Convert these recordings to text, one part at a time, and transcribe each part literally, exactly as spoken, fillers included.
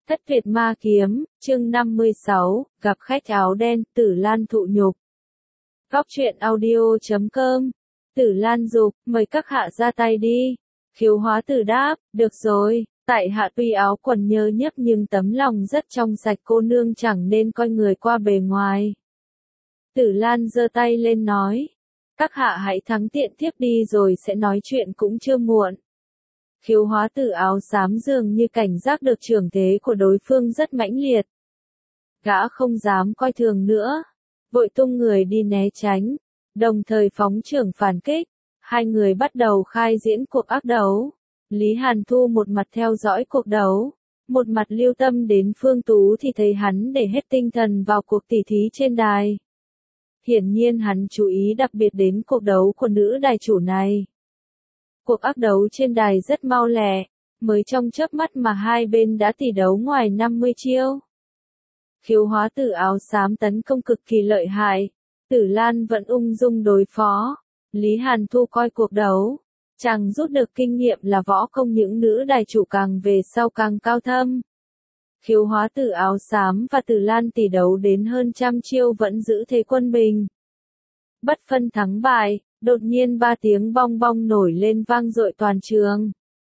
Thất Việt Ma Kiếm, chương năm mươi sáu, gặp khách áo đen, Tử Lan thụ nhục. Góc truyện audio chấm com. Tử Lan dục, mời các hạ ra tay đi. Khiếu Hóa Tử đáp, được rồi, tại hạ tuy áo quần nhơ nhớp nhưng tấm lòng rất trong sạch, cô nương chẳng nên coi người qua bề ngoài. Tử Lan giơ tay lên nói, các hạ hãy thắng tiện tiếp đi rồi sẽ nói chuyện cũng chưa muộn. Khiếu Hóa Tử áo xám dường như cảnh giác được trưởng thế của đối phương rất mãnh liệt. Gã không dám coi thường nữa, vội tung người đi né tránh, đồng thời phóng trưởng phản kích. Hai người bắt đầu khai diễn cuộc ác đấu. Lý Hàn Thu một mặt theo dõi cuộc đấu, một mặt lưu tâm đến Phương Tú thì thấy hắn để hết tinh thần vào cuộc tỉ thí trên đài. Hiển nhiên hắn chú ý đặc biệt đến cuộc đấu của nữ đài chủ này. Cuộc ác đấu trên đài rất mau lẹ, mới trong chớp mắt mà hai bên đã tỷ đấu ngoài năm mươi chiêu. Khiếu Hóa Tử áo xám tấn công cực kỳ lợi hại, Tử Lan vẫn ung dung đối phó. Lý Hàn Thu coi cuộc đấu, chàng rút được kinh nghiệm là võ công những nữ đài chủ càng về sau càng cao thâm. Khiếu Hóa Tử áo xám và Tử Lan tỷ đấu đến hơn trăm chiêu vẫn giữ thế quân bình. Bất phân thắng bại, đột nhiên ba tiếng bong bong nổi lên vang dội toàn trường.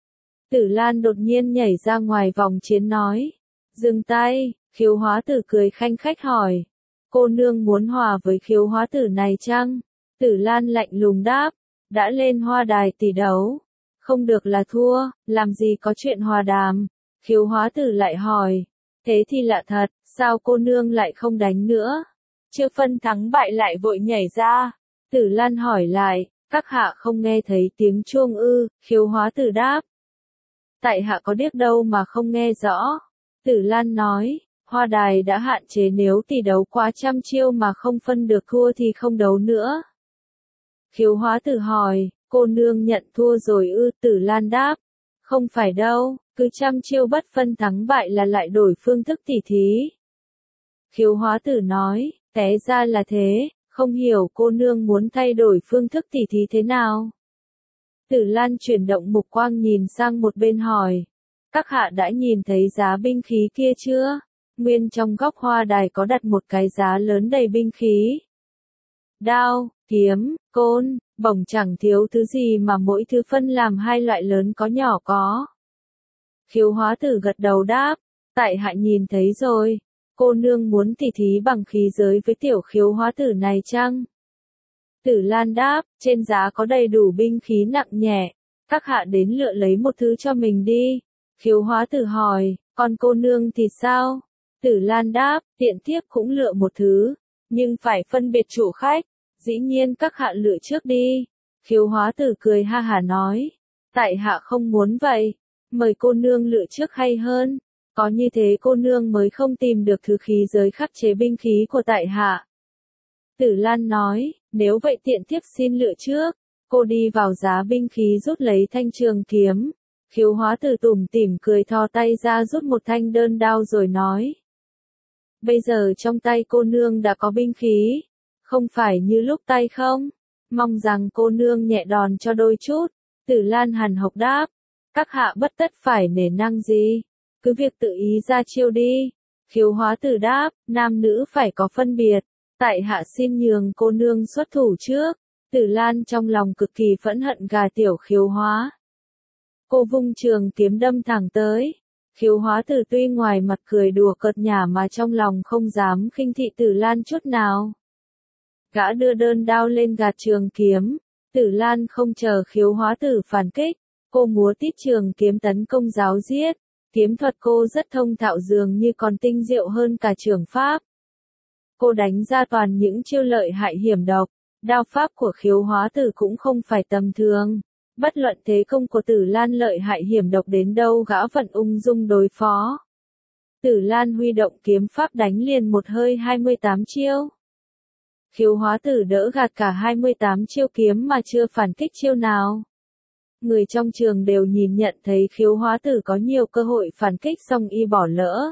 Tử Lan đột nhiên nhảy ra ngoài vòng chiến nói, dừng tay. Khiếu Hóa Tử cười khanh khách hỏi, cô nương muốn hòa với Khiếu Hóa Tử này chăng? Tử Lan lạnh lùng đáp, đã lên hoa đài tỷ đấu, không được là thua, làm gì có chuyện hòa đàm. Khiếu Hóa Tử lại hỏi, thế thì lạ thật, sao cô nương lại không đánh nữa? Chưa phân thắng bại lại vội nhảy ra. Tử Lan hỏi lại, các hạ không nghe thấy tiếng chuông ư? Khiếu Hóa Tử đáp, tại hạ có điếc đâu mà không nghe rõ. Tử Lan nói, hoa đài đã hạn chế nếu tỷ đấu quá trăm chiêu mà không phân được thua thì không đấu nữa. Khiếu Hóa Tử hỏi, cô nương nhận thua rồi ư? Tử Lan đáp, không phải đâu, cứ trăm chiêu bất phân thắng bại là lại đổi phương thức tỉ thí. Khiếu Hóa Tử nói, té ra là thế, không hiểu cô nương muốn thay đổi phương thức tỉ thí thế nào. Tử Lan chuyển động mục quang nhìn sang một bên hỏi, các hạ đã nhìn thấy giá binh khí kia chưa? Nguyên trong góc hoa đài có đặt một cái giá lớn đầy binh khí. Đao, kiếm, côn, bổng chẳng thiếu thứ gì mà mỗi thứ phân làm hai loại lớn có nhỏ có. Khiếu Hóa Tử gật đầu đáp, tại hạ nhìn thấy rồi, cô nương muốn tỉ thí bằng khí giới với tiểu Khiếu Hóa Tử này chăng? Tử Lan đáp, trên giá có đầy đủ binh khí nặng nhẹ, các hạ đến lựa lấy một thứ cho mình đi. Khiếu Hóa Tử hỏi, còn cô nương thì sao? Tử Lan đáp, tiện tiếp cũng lựa một thứ, nhưng phải phân biệt chủ khách, dĩ nhiên các hạ lựa trước đi. Khiếu Hóa Tử cười ha hả nói, tại hạ không muốn vậy, mời cô nương lựa trước hay hơn, có như thế cô nương mới không tìm được thứ khí giới khắc chế binh khí của tại hạ. Tử Lan nói, nếu vậy tiện tiếp xin lựa trước. Cô đi vào giá binh khí rút lấy thanh trường kiếm. Khiếu Hóa Tử tủm tỉm cười thò tay ra rút một thanh đơn đao rồi nói, bây giờ trong tay cô nương đã có binh khí, không phải như lúc tay không? Mong rằng cô nương nhẹ đòn cho đôi chút. Tử Lan hằn học đáp, các hạ bất tất phải nể nang gì, cứ việc tự ý ra chiêu đi. Khiếu Hóa Tử đáp, nam nữ phải có phân biệt, tại hạ xin nhường cô nương xuất thủ trước. Tử Lan trong lòng cực kỳ phẫn hận gà tiểu Khiếu Hóa. Cô vung trường kiếm đâm thẳng tới. Khiếu Hóa Tử tuy ngoài mặt cười đùa cợt nhả mà trong lòng không dám khinh thị Tử Lan chút nào. Gã đưa đơn đao lên gạt trường kiếm. Tử Lan không chờ Khiếu Hóa Tử phản kích, cô múa tít trường kiếm tấn công giáo giết. Kiếm thuật cô rất thông thạo dường như còn tinh diệu hơn cả trường pháp. Cô đánh ra toàn những chiêu lợi hại hiểm độc. Đao pháp của Khiếu Hóa Tử cũng không phải tầm thường. Bất luận thế công của Tử Lan lợi hại hiểm độc đến đâu gã vẫn ung dung đối phó. Tử Lan huy động kiếm pháp đánh liền một hơi hai mươi tám chiêu. Khiếu Hóa Tử đỡ gạt cả hai mươi tám chiêu kiếm mà chưa phản kích chiêu nào. Người trong trường đều nhìn nhận thấy Khiếu Hóa Tử có nhiều cơ hội phản kích song y bỏ lỡ.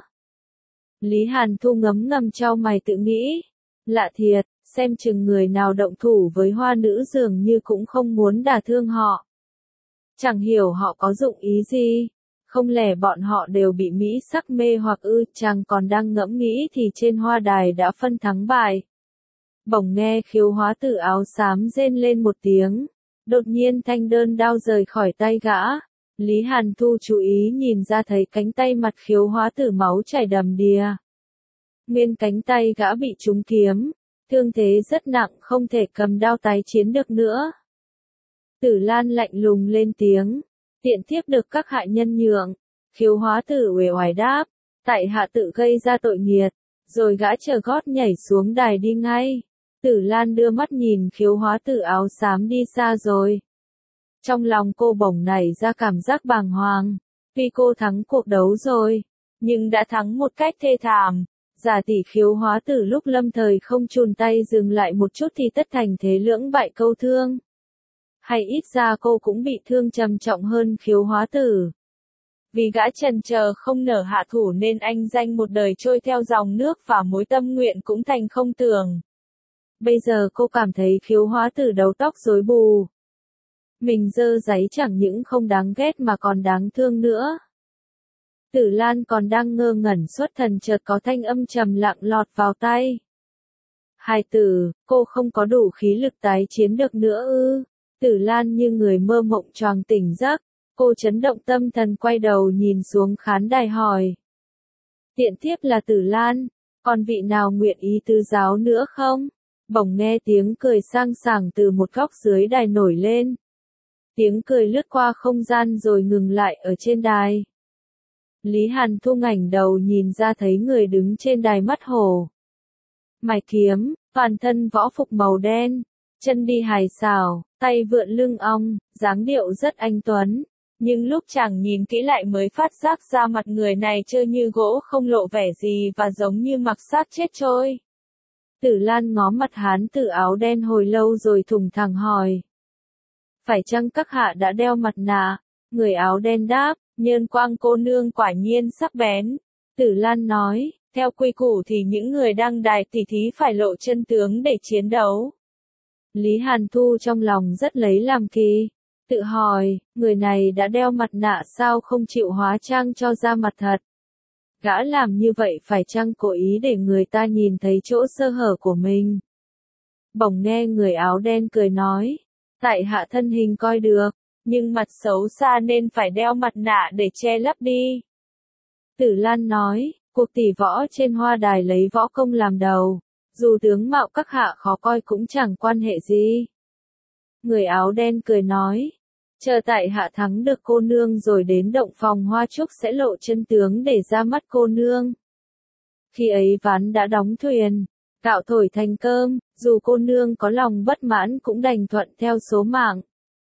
Lý Hàn Thu ngấm ngầm chau mày tự nghĩ, lạ thiệt, xem chừng người nào động thủ với hoa nữ dường như cũng không muốn đả thương họ. Chẳng hiểu họ có dụng ý gì, Không lẽ bọn họ đều bị mỹ sắc mê hoặc ư? Chàng còn đang ngẫm nghĩ thì trên hoa đài đã phân thắng bại. Bỗng nghe Khiếu Hóa Tử áo xám rên lên một tiếng. Đột nhiên thanh đơn đao rời khỏi tay gã. Lý Hàn Thu chú ý nhìn ra thấy cánh tay mặt Khiếu Hóa Tử máu chảy đầm đìa. Nguyên cánh tay gã bị trúng kiếm. Thương thế rất nặng, không thể cầm đao tái chiến được nữa. Tử Lan lạnh lùng lên tiếng. Tiện thiếp được các hạ nhân nhượng. Khiếu Hóa Tử uể oải đáp. Tại hạ tự gây ra tội nghiệt. Rồi gã trở gót nhảy xuống đài đi ngay. Tử Lan đưa mắt nhìn Khiếu Hóa Tử áo xám đi xa rồi. Trong lòng cô bỗng nảy ra cảm giác bàng hoàng. Tuy cô thắng cuộc đấu rồi, nhưng đã thắng một cách thê thảm. Giả tỷ Khiếu Hóa Tử lúc lâm thời không chùn tay dừng lại một chút thì tất thành thế lưỡng bại câu thương. Hay ít ra cô cũng bị thương trầm trọng hơn Khiếu Hóa Tử. Vì gã chần chờ không nở hạ thủ nên anh danh một đời trôi theo dòng nước và mối tâm nguyện cũng thành không tưởng. Bây giờ cô cảm thấy Khiếu Hóa Tử đầu tóc rối bù. Mình dơ giấy chẳng những không đáng ghét mà còn đáng thương nữa. Tử Lan còn đang ngơ ngẩn xuất thần chợt có thanh âm trầm lặng lọt vào tai. Hài tử, cô không có đủ khí lực tái chiến được nữa ư? Tử Lan như người mơ mộng choàng tỉnh giấc, cô chấn động tâm thần quay đầu nhìn xuống khán đài hỏi. Tiện thiếp là Tử Lan, còn vị nào nguyện ý tứ giáo nữa không? Bỗng nghe tiếng cười sang sảng từ một góc dưới đài nổi lên. Tiếng cười lướt qua không gian rồi ngừng lại ở trên đài. Lý Hàn Thu ngẩng đầu nhìn ra thấy người đứng trên đài mắt hổ. Mài kiếm, toàn thân võ phục màu đen, chân đi hài xảo, tay vượn lưng ong, dáng điệu rất anh tuấn. Nhưng lúc chàng nhìn kỹ lại mới phát giác ra mặt người này trơ như gỗ không lộ vẻ gì và giống như mặc xác chết trôi. Tử Lan ngó mặt hán tử áo đen hồi lâu rồi thủng thẳng hỏi. Phải chăng các hạ đã đeo mặt nạ? Người áo đen đáp, nhơn quang cô nương quả nhiên sắc bén. Tử Lan nói, theo quy củ thì những người đăng đài tỉ thí phải lộ chân tướng để chiến đấu. Lý Hàn Thu trong lòng rất lấy làm kỳ. Tự hỏi, người này đã đeo mặt nạ sao không chịu hóa trang cho ra mặt thật? Gã làm như vậy phải chăng cố ý để người ta nhìn thấy chỗ sơ hở của mình? Bỗng nghe người áo đen cười nói, tại hạ thân hình coi được, nhưng mặt xấu xa nên phải đeo mặt nạ để che lấp đi. Tử Lan nói, cuộc tỷ võ trên hoa đài lấy võ công làm đầu, dù tướng mạo các hạ khó coi cũng chẳng quan hệ gì. Người áo đen cười nói, chờ tại hạ thắng được cô nương rồi đến động phòng hoa trúc sẽ lộ chân tướng để ra mắt cô nương. Khi ấy ván đã đóng thuyền, gạo thổi thành cơm, dù cô nương có lòng bất mãn cũng đành thuận theo số mạng.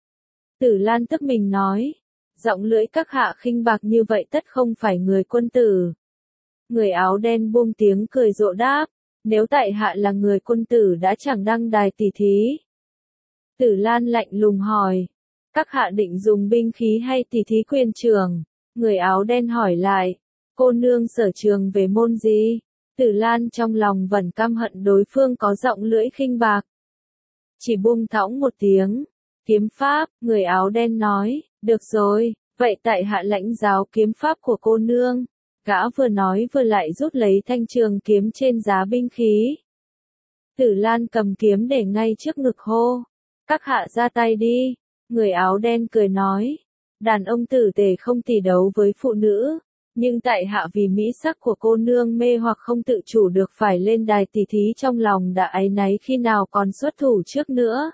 Tử Lan tức mình nói, giọng lưỡi các hạ khinh bạc như vậy tất không phải người quân tử. Người áo đen buông tiếng cười rộ đáp, nếu tại hạ là người quân tử đã chẳng đăng đài tỉ thí. Tử Lan lạnh lùng hỏi, các hạ định dùng binh khí hay tỉ thí quyền trường? Người áo đen hỏi lại, cô nương sở trường về môn gì? Tử Lan trong lòng vẫn căm hận đối phương có giọng lưỡi khinh bạc. Chỉ buông thõng một tiếng, kiếm pháp, người áo đen nói, được rồi, vậy tại hạ lãnh giáo kiếm pháp của cô nương. Gã vừa nói vừa lại rút lấy thanh trường kiếm trên giá binh khí. Tử Lan cầm kiếm để ngay trước ngực hô, các hạ ra tay đi. Người áo đen cười nói, đàn ông tử tề không tỉ đấu với phụ nữ, nhưng tại hạ vì mỹ sắc của cô nương mê hoặc không tự chủ được phải lên đài tỉ thí trong lòng đã áy náy khi nào còn xuất thủ trước nữa.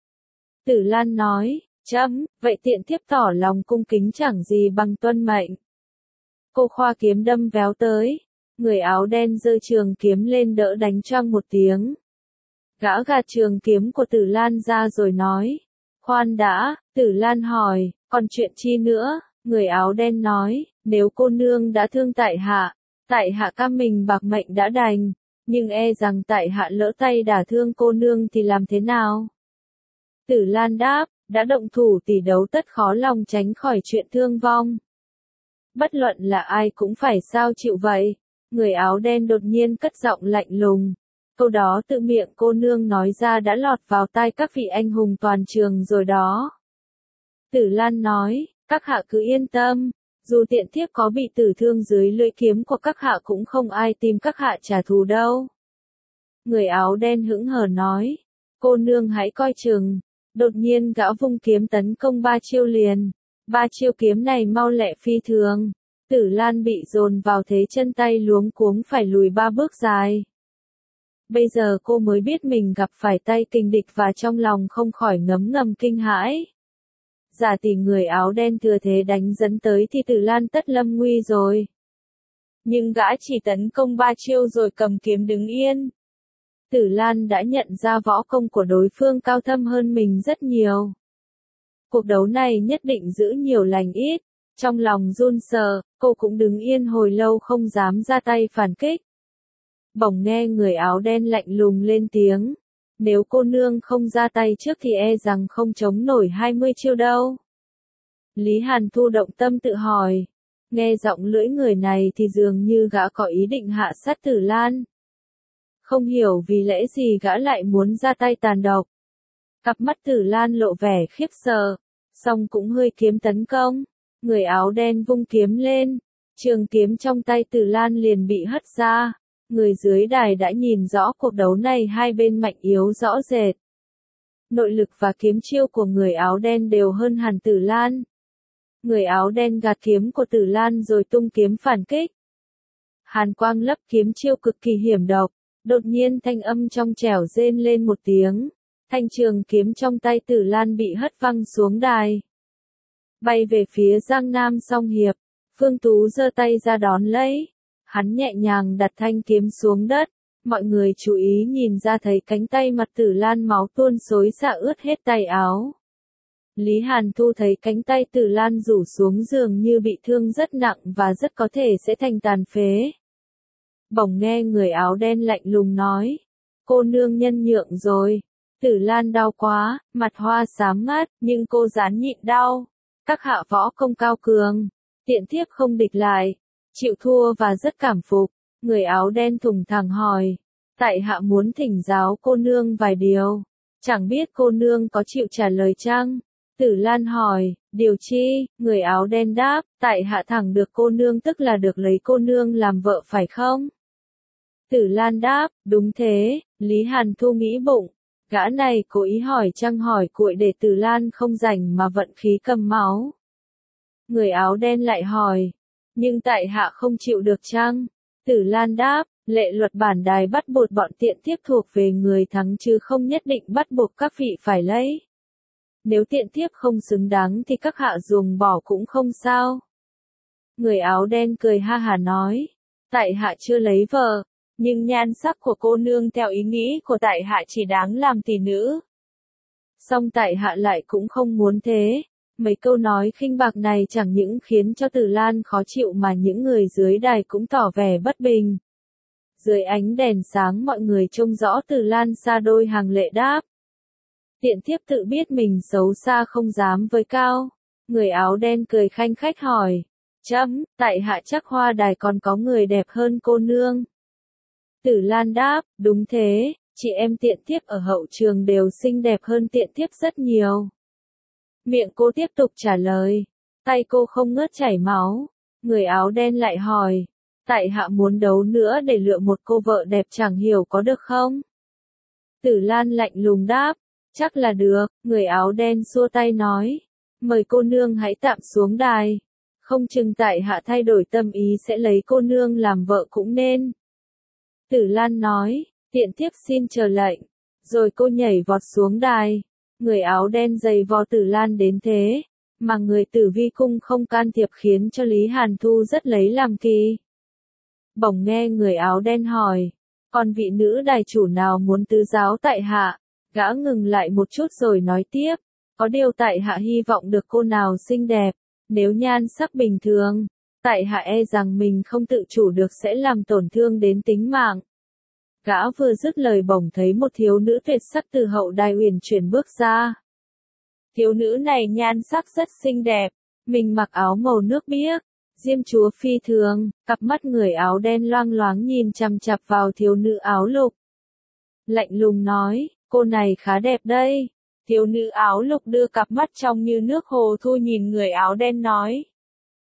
Tử Lan nói, chấm, vậy tiện thiếp tỏ lòng cung kính chẳng gì bằng tuân mệnh. Cô khoa kiếm đâm véo tới, người áo đen giơ trường kiếm lên đỡ đánh choang một tiếng. Gã gạt trường kiếm của Tử Lan ra rồi nói, khoan đã. Tử Lan hỏi, còn chuyện chi nữa? Người áo đen nói, nếu cô nương đã thương tại hạ, tại hạ cam mình bạc mệnh đã đành, nhưng e rằng tại hạ lỡ tay đả thương cô nương thì làm thế nào? Tử Lan đáp, đã động thủ tỷ đấu tất khó lòng tránh khỏi chuyện thương vong. Bất luận là ai cũng phải sao chịu vậy. Người áo đen đột nhiên cất giọng lạnh lùng. Câu đó tự miệng cô nương nói ra đã lọt vào tai các vị anh hùng toàn trường rồi đó. Tử Lan nói, các hạ cứ yên tâm, Dù tiện thiếp có bị tử thương dưới lưỡi kiếm của các hạ cũng không ai tìm các hạ trả thù đâu. Người áo đen hững hờ nói, cô nương hãy coi chừng. Đột nhiên gã vung kiếm tấn công ba chiêu liền. Ba chiêu kiếm này mau lẹ phi thường. Tử Lan bị dồn vào thế chân tay luống cuống phải lùi ba bước dài. Bây giờ cô mới biết mình gặp phải tay kình địch và trong lòng không khỏi ngấm ngầm kinh hãi. Giả tỷ người áo đen thừa thế đánh dẫn tới thì Tử Lan tất lâm nguy rồi. Nhưng gã chỉ tấn công ba chiêu rồi cầm kiếm đứng yên. Tử Lan đã nhận ra võ công của đối phương cao thâm hơn mình rất nhiều. Cuộc đấu này nhất định giữ nhiều lành ít. Trong lòng run sợ, cô cũng đứng yên hồi lâu không dám ra tay phản kích. Bỗng nghe người áo đen lạnh lùng lên tiếng. Nếu cô nương không ra tay trước thì e rằng không chống nổi hai mươi chiêu đâu. Lý Hàn Thu động tâm tự hỏi. Nghe giọng lưỡi người này thì dường như gã có ý định hạ sát Tử Lan. Không hiểu vì lẽ gì gã lại muốn ra tay tàn độc. Cặp mắt Tử Lan lộ vẻ khiếp sợ, song cũng hơi kiếm tấn công. Người áo đen vung kiếm lên, trường kiếm trong tay Tử Lan liền bị hất ra. Người dưới đài đã nhìn rõ cuộc đấu này hai bên mạnh yếu rõ rệt. Nội lực và kiếm chiêu của người áo đen đều hơn hẳn Tử Lan. Người áo đen gạt kiếm của Tử Lan rồi tung kiếm phản kích. Hàn quang lấp kiếm chiêu cực kỳ hiểm độc. Đột nhiên thanh âm trong trẻo rên lên một tiếng. Thanh trường kiếm trong tay Tử Lan bị hất văng xuống đài. Bay về phía Giang Nam Song Hiệp. Phương Tú giơ tay ra đón lấy. Hắn nhẹ nhàng đặt thanh kiếm xuống đất. Mọi người chú ý nhìn ra thấy cánh tay mặt Tử Lan máu tuôn xối xả ướt hết tay áo. Lý Hàn Thu thấy cánh tay Tử Lan rủ xuống dường như bị thương rất nặng và rất có thể sẽ thành tàn phế. Bỗng nghe người áo đen lạnh lùng nói. Cô nương nhân nhượng rồi. Tử Lan đau quá, mặt hoa xám ngắt, nhưng cô ráng nhịn đau. Các hạ võ công cao cường. Tiện thiếp không địch lại. Chịu thua và rất cảm phục. Người áo đen thùng thẳng hỏi. Tại hạ muốn thỉnh giáo cô nương vài điều. Chẳng biết cô nương có chịu trả lời chăng? Tử Lan hỏi, điều chi? Người áo đen đáp, tại hạ thẳng được cô nương tức là được lấy cô nương làm vợ phải không? Tử Lan đáp, đúng thế. Lý Hàn Thu nghĩ bụng. Gã này cố ý hỏi chăng hỏi cuội để Tử Lan không rảnh mà vận khí cầm máu. Người áo đen lại hỏi. Nhưng tại hạ không chịu được chăng? Tử Lan đáp, lệ luật bản đài bắt buộc bọn tiện thiếp thuộc về người thắng chứ không nhất định bắt buộc các vị phải lấy. Nếu tiện thiếp không xứng đáng thì các hạ ruồng bỏ cũng không sao. Người áo đen cười ha hà nói. Tại hạ chưa lấy vợ. Nhưng nhan sắc của cô nương theo ý nghĩ của tại hạ chỉ đáng làm tỷ nữ. Song tại hạ lại cũng không muốn thế. Mấy câu nói khinh bạc này chẳng những khiến cho Tử Lan khó chịu mà những người dưới đài cũng tỏ vẻ bất bình. Dưới ánh đèn sáng mọi người trông rõ Tử Lan xa đôi hàng lệ đáp. Tiện thiếp tự biết mình xấu xa không dám với cao. Người áo đen cười khanh khách hỏi. Chấm, tại hạ chắc hoa đài còn có người đẹp hơn cô nương. Tử Lan đáp, đúng thế, chị em tiện thiếp ở hậu trường đều xinh đẹp hơn tiện thiếp rất nhiều. Miệng cô tiếp tục trả lời, tay cô không ngớt chảy máu. Người áo đen lại hỏi, tại hạ muốn đấu nữa để lựa một cô vợ đẹp chẳng hiểu có được không? Tử Lan lạnh lùng đáp, chắc là được. Người áo đen xua tay nói, mời cô nương hãy tạm xuống đài. Không chừng tại hạ thay đổi tâm ý sẽ lấy cô nương làm vợ cũng nên. Tử Lan nói, tiện thiếp xin chờ lệnh. Rồi cô nhảy vọt xuống đài. Người áo đen giày vò Tử Lan đến thế, mà người Tử Vi cung không can thiệp khiến cho Lý Hàn Thu rất lấy làm kỳ. Bỗng nghe người áo đen hỏi, còn vị nữ đài chủ nào muốn tứ giáo tại hạ? Gã ngừng lại một chút rồi nói tiếp, có điều tại hạ hy vọng được cô nào xinh đẹp, nếu nhan sắc bình thường, tại hạ e rằng mình không tự chủ được sẽ làm tổn thương đến tính mạng. Gã vừa dứt lời bỗng thấy một thiếu nữ tuyệt sắc từ hậu đài uyển chuyển bước ra. Thiếu nữ này nhan sắc rất xinh đẹp, mình mặc áo màu nước biếc, diêm chúa phi thường, cặp mắt người áo đen loang loáng nhìn chằm chằm vào thiếu nữ áo lục. Lạnh lùng nói, cô này khá đẹp đây. Thiếu nữ áo lục đưa cặp mắt trong như nước hồ thu nhìn người áo đen nói.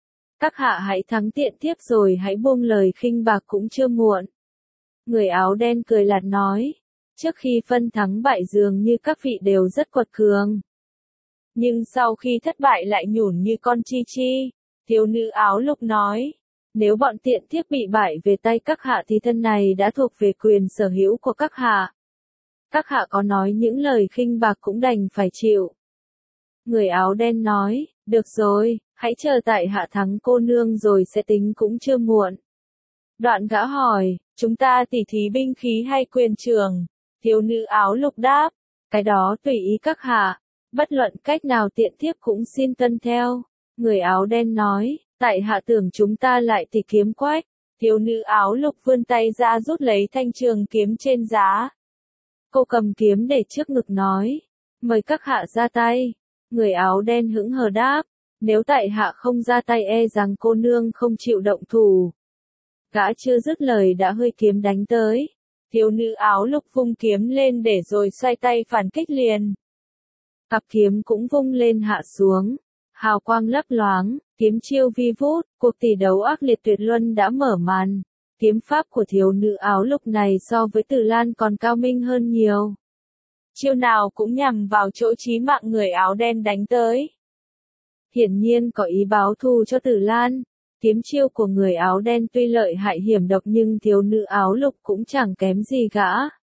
Các hạ hãy thắng tiện tiếp rồi hãy buông lời khinh bạc cũng chưa muộn. Người áo đen cười lạt nói. Trước khi phân thắng bại dường như các vị đều rất quật cường. Nhưng sau khi thất bại lại nhủn như con chi chi. Thiếu nữ áo lục nói. Nếu bọn tiện thiếp bị bại về tay các hạ thì thân này đã thuộc về quyền sở hữu của các hạ. Các hạ có nói những lời khinh bạc cũng đành phải chịu. Người áo đen nói, được rồi, hãy chờ tại hạ thắng cô nương rồi sẽ tính cũng chưa muộn. Đoạn gã hỏi, chúng ta tỉ thí binh khí hay quyền trường? Thiếu nữ áo lục đáp, cái đó tùy ý các hạ, bất luận cách nào tiện thiếp cũng xin tuân theo. Người áo đen nói, tại hạ tưởng chúng ta lại tỉ kiếm quách. Thiếu nữ áo lục vươn tay ra rút lấy thanh trường kiếm trên giá. Cô cầm kiếm để trước ngực nói, mời các hạ ra tay. Người áo đen hững hờ đáp, nếu tại hạ không ra tay e rằng cô nương không chịu động thủ. Gã chưa dứt lời đã hơi kiếm đánh tới. Thiếu nữ áo lục vung kiếm lên để rồi xoay tay phản kích liền. Cặp kiếm cũng vung lên hạ xuống. Hào quang lấp loáng, kiếm chiêu vi vút, cuộc tỷ đấu ác liệt tuyệt luân đã mở màn. Kiếm pháp của thiếu nữ áo lục này so với Tử Lan còn cao minh hơn nhiều. Chiêu nào cũng nhằm vào chỗ chí mạng người áo đen đánh tới. Hiển nhiên có ý báo thù cho Tử Lan. Kiếm chiêu của người áo đen tuy lợi hại hiểm độc nhưng thiếu nữ áo lục cũng chẳng kém gì gã.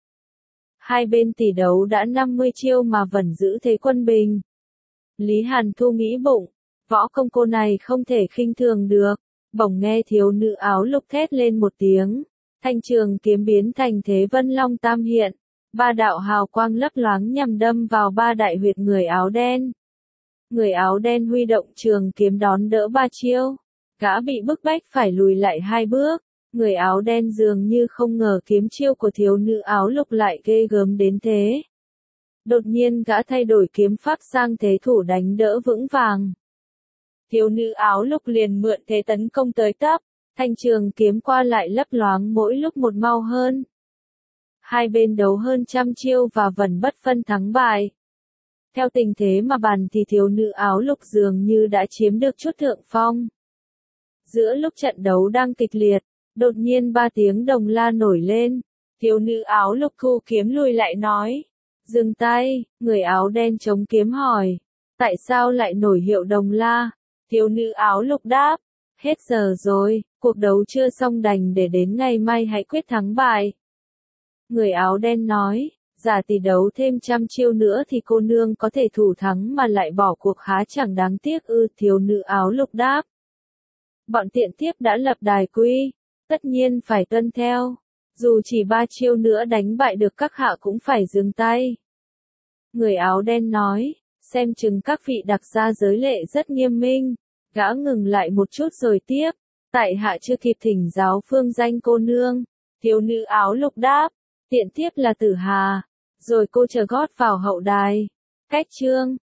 Hai bên tỷ đấu đã năm mươi chiêu mà vẫn giữ thế quân bình. Lý Hàn Thu nghĩ bụng, võ công cô này không thể khinh thường được. Bỗng nghe thiếu nữ áo lục thét lên một tiếng, thanh trường kiếm biến thành thế vân long tam hiện, ba đạo hào quang lấp loáng nhằm đâm vào ba đại huyệt người áo đen. Người áo đen huy động trường kiếm đón đỡ ba chiêu, gã bị bức bách phải lùi lại hai bước. Người áo đen dường như không ngờ kiếm chiêu của thiếu nữ áo lục lại ghê gớm đến thế. Đột nhiên gã thay đổi kiếm pháp sang thế thủ đánh đỡ vững vàng. Thiếu nữ áo lục liền mượn thế tấn công tới tấp, thanh trường kiếm qua lại lấp loáng mỗi lúc một mau hơn. Hai bên đấu hơn trăm chiêu và vẫn bất phân thắng bại. Theo tình thế mà bàn thì thiếu nữ áo lục dường như đã chiếm được chút thượng phong. Giữa lúc trận đấu đang kịch liệt, đột nhiên ba tiếng đồng la nổi lên. Thiếu nữ áo lục thu kiếm lùi lại nói. Dừng tay, người áo đen chống kiếm hỏi. Tại sao lại nổi hiệu đồng la? Thiếu nữ áo lục đáp. Hết giờ rồi, cuộc đấu chưa xong đành để đến ngày mai hãy quyết thắng bại. Người áo đen nói. Giả tỷ đấu thêm trăm chiêu nữa thì cô nương có thể thủ thắng mà lại bỏ cuộc há chẳng đáng tiếc ư? Thiếu nữ áo lục đáp. Bọn tiện tiếp đã lập đài quy, tất nhiên phải tuân theo. Dù chỉ ba chiêu nữa đánh bại được các hạ cũng phải dừng tay. Người áo đen nói, xem chừng các vị đặc gia giới lệ rất nghiêm minh. Gã ngừng lại một chút rồi tiếp, tại hạ chưa kịp thỉnh giáo phương danh cô nương. Thiếu nữ áo lục đáp, tiện tiếp là Tử Hà, rồi cô chờ gót vào hậu đài. Cách chương